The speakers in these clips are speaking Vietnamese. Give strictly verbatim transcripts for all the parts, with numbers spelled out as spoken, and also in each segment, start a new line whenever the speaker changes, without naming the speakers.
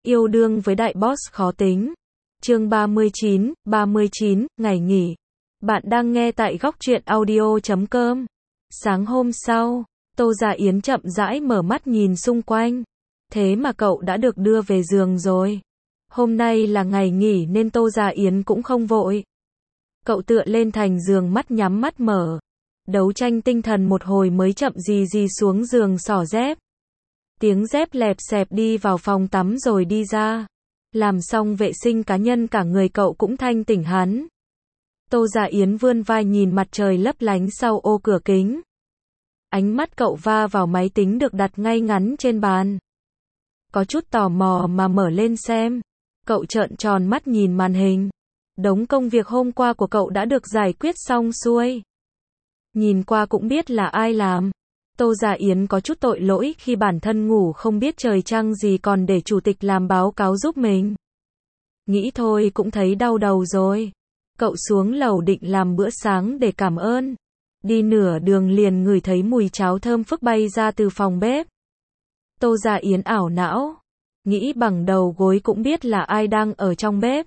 Yêu đương với đại boss khó tính. Chương ba mươi chín, ba mươi chín, ngày nghỉ. Bạn đang nghe tại góc truyện audio chấm com. Sáng hôm sau, Tô Dạ Yến chậm rãi mở mắt nhìn xung quanh. Thế mà cậu đã được đưa về giường rồi. Hôm nay là ngày nghỉ nên Tô Dạ Yến cũng không vội. Cậu tựa lên thành giường, mắt nhắm mắt mở. Đấu tranh tinh thần một hồi mới chậm gì gì xuống giường xỏ dép. Tiếng dép lẹp xẹp đi vào phòng tắm rồi đi ra. Làm xong vệ sinh cá nhân cả người cậu cũng thanh tỉnh hắn. Tô Dạ Yến vươn vai nhìn mặt trời lấp lánh sau ô cửa kính. Ánh mắt cậu va vào máy tính được đặt ngay ngắn trên bàn. Có chút tò mò mà mở lên xem. Cậu trợn tròn mắt nhìn màn hình. Đống công việc hôm qua của cậu đã được giải quyết xong xuôi. Nhìn qua cũng biết là ai làm. Tô Dạ Yến có chút tội lỗi khi bản thân ngủ không biết trời trăng gì còn để chủ tịch làm báo cáo giúp mình. Nghĩ thôi cũng thấy đau đầu rồi. Cậu xuống lầu định làm bữa sáng để cảm ơn. Đi nửa đường liền ngửi thấy mùi cháo thơm phức bay ra từ phòng bếp. Tô Dạ Yến ảo não. Nghĩ bằng đầu gối cũng biết là ai đang ở trong bếp.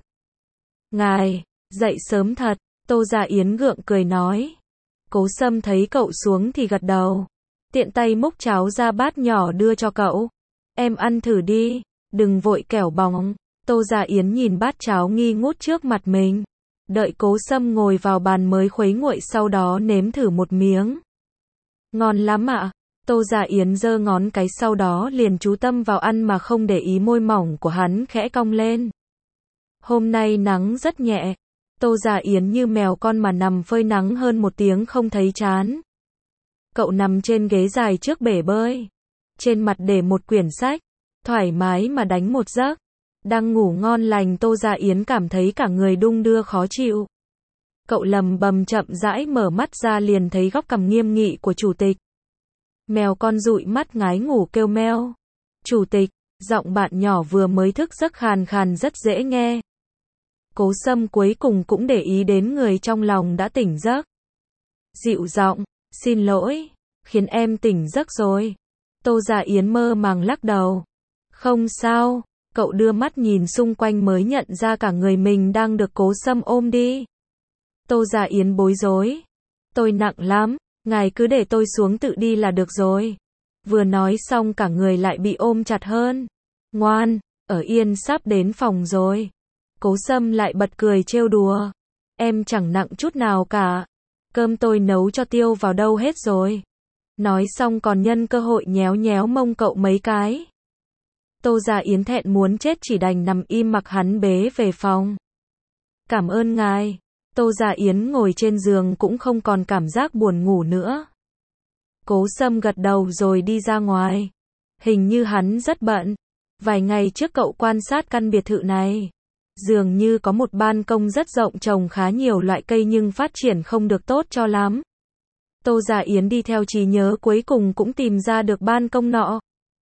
Ngài, dậy sớm thật. Tô Dạ Yến gượng cười nói. Cố Sâm thấy cậu xuống thì gật đầu. Tiện tay múc cháo ra bát nhỏ đưa cho cậu. Em ăn thử đi, đừng vội kẻo bỏng. Tô Dạ Yến nhìn bát cháo nghi ngút trước mặt mình. Đợi Cố Sâm ngồi vào bàn mới khuấy nguội, sau đó nếm thử một miếng. Ngon lắm ạ. Tô Dạ Yến giơ ngón cái, sau đó liền chú tâm vào ăn mà không để ý môi mỏng của hắn khẽ cong lên. Hôm nay nắng rất nhẹ. Tô Dạ Yến như mèo con mà nằm phơi nắng hơn một tiếng không thấy chán. Cậu nằm trên ghế dài trước bể bơi. Trên mặt để một quyển sách. Thoải mái mà đánh một giấc. Đang ngủ ngon lành, Tô Dạ Yến cảm thấy cả người đung đưa khó chịu. Cậu lầm bầm chậm rãi mở mắt ra liền thấy góc cằm nghiêm nghị của chủ tịch. Mèo con dụi mắt ngái ngủ kêu meo. Chủ tịch, giọng bạn nhỏ vừa mới thức giấc khàn khàn rất dễ nghe. Cố Sâm cuối cùng cũng để ý đến người trong lòng đã tỉnh giấc. Dịu giọng, xin lỗi, khiến em tỉnh giấc rồi. Tô Dạ Yến mơ màng lắc đầu. Không sao, cậu đưa mắt nhìn xung quanh mới nhận ra cả người mình đang được Cố Sâm ôm đi. Tô Dạ Yến bối rối. Tôi nặng lắm, ngài cứ để tôi xuống tự đi là được rồi. Vừa nói xong cả người lại bị ôm chặt hơn. Ngoan, ở yên, sắp đến phòng rồi. Cố Sâm lại bật cười trêu đùa. Em chẳng nặng chút nào cả. Cơm tôi nấu cho tiêu vào đâu hết rồi. Nói xong còn nhân cơ hội nhéo nhéo mông cậu mấy cái. Tô Dạ Yến thẹn muốn chết chỉ đành nằm im mặc hắn bế về phòng. Cảm ơn ngài. Tô Dạ Yến ngồi trên giường cũng không còn cảm giác buồn ngủ nữa. Cố Sâm gật đầu rồi đi ra ngoài. Hình như hắn rất bận. Vài ngày trước cậu quan sát căn biệt thự này. Dường như có một ban công rất rộng, trồng khá nhiều loại cây nhưng phát triển không được tốt cho lắm. Tô Dạ Yến đi theo trí nhớ cuối cùng cũng tìm ra được ban công nọ.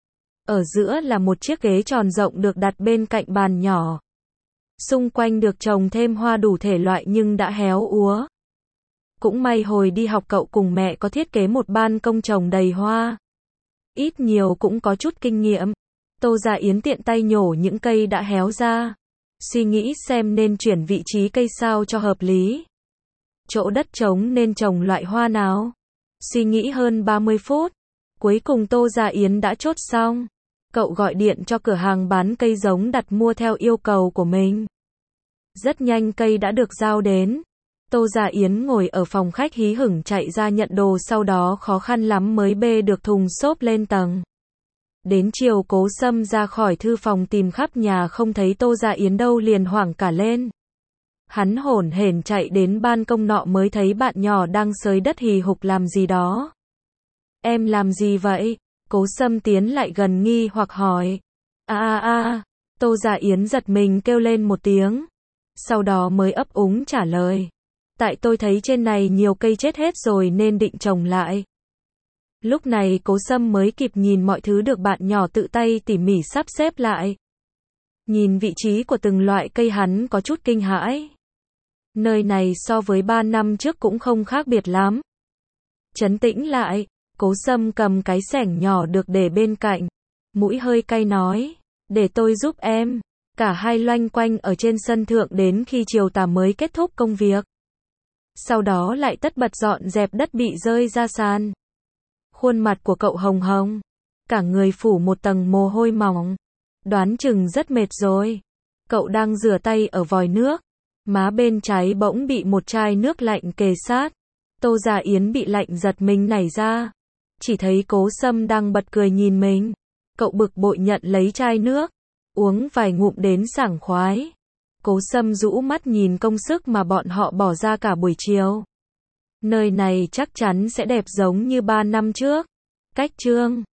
Ở giữa là một chiếc ghế tròn rộng được đặt bên cạnh bàn nhỏ. Xung quanh được trồng thêm hoa đủ thể loại nhưng đã héo úa. Cũng may hồi đi học cậu cùng mẹ có thiết kế một ban công trồng đầy hoa. Ít nhiều cũng có chút kinh nghiệm. Tô Dạ Yến tiện tay nhổ những cây đã héo ra. Suy nghĩ xem nên chuyển vị trí cây sao cho hợp lý. Chỗ đất trống nên trồng loại hoa nào. Suy nghĩ hơn ba mươi phút. Cuối cùng Tô Dạ Yến đã chốt xong. Cậu gọi điện cho cửa hàng bán cây giống đặt mua theo yêu cầu của mình. Rất nhanh cây đã được giao đến. Tô Dạ Yến ngồi ở phòng khách hí hửng chạy ra nhận đồ, sau đó khó khăn lắm mới bê được thùng xốp lên tầng. Đến chiều Cố Sâm ra khỏi thư phòng tìm khắp nhà không thấy Tô Dạ Yến đâu liền hoảng cả lên. Hắn hổn hển chạy đến ban công nọ mới thấy bạn nhỏ đang xới đất hì hục làm gì đó. Em làm gì vậy? Cố Sâm tiến lại gần nghi hoặc hỏi. A a a, Tô Dạ Yến giật mình kêu lên một tiếng. Sau đó mới ấp úng trả lời. Tại tôi thấy trên này nhiều cây chết hết rồi nên định trồng lại. Lúc này Cố Sâm mới kịp nhìn mọi thứ được bạn nhỏ tự tay tỉ mỉ sắp xếp lại. Nhìn vị trí của từng loại cây hắn có chút kinh hãi. Nơi này so với ba năm trước cũng không khác biệt lắm. Trấn tĩnh lại, Cố Sâm cầm cái xẻng nhỏ được để bên cạnh. Mũi hơi cay nói. Để tôi giúp em. Cả hai loanh quanh ở trên sân thượng đến khi chiều tà mới kết thúc công việc. Sau đó lại tất bật dọn dẹp đất bị rơi ra sàn. Khuôn mặt của cậu hồng hồng. Cả người phủ một tầng mồ hôi mỏng. Đoán chừng rất mệt rồi. Cậu đang rửa tay ở vòi nước. Má bên trái bỗng bị một chai nước lạnh kề sát. Tô Gia Yến bị lạnh giật mình nảy ra. Chỉ thấy Cố Sâm đang bật cười nhìn mình. Cậu bực bội nhận lấy chai nước. Uống vài ngụm đến sảng khoái. Cố Sâm rũ mắt nhìn công sức mà bọn họ bỏ ra cả buổi chiều. Nơi này chắc chắn sẽ đẹp giống như ba năm trước. Cách chương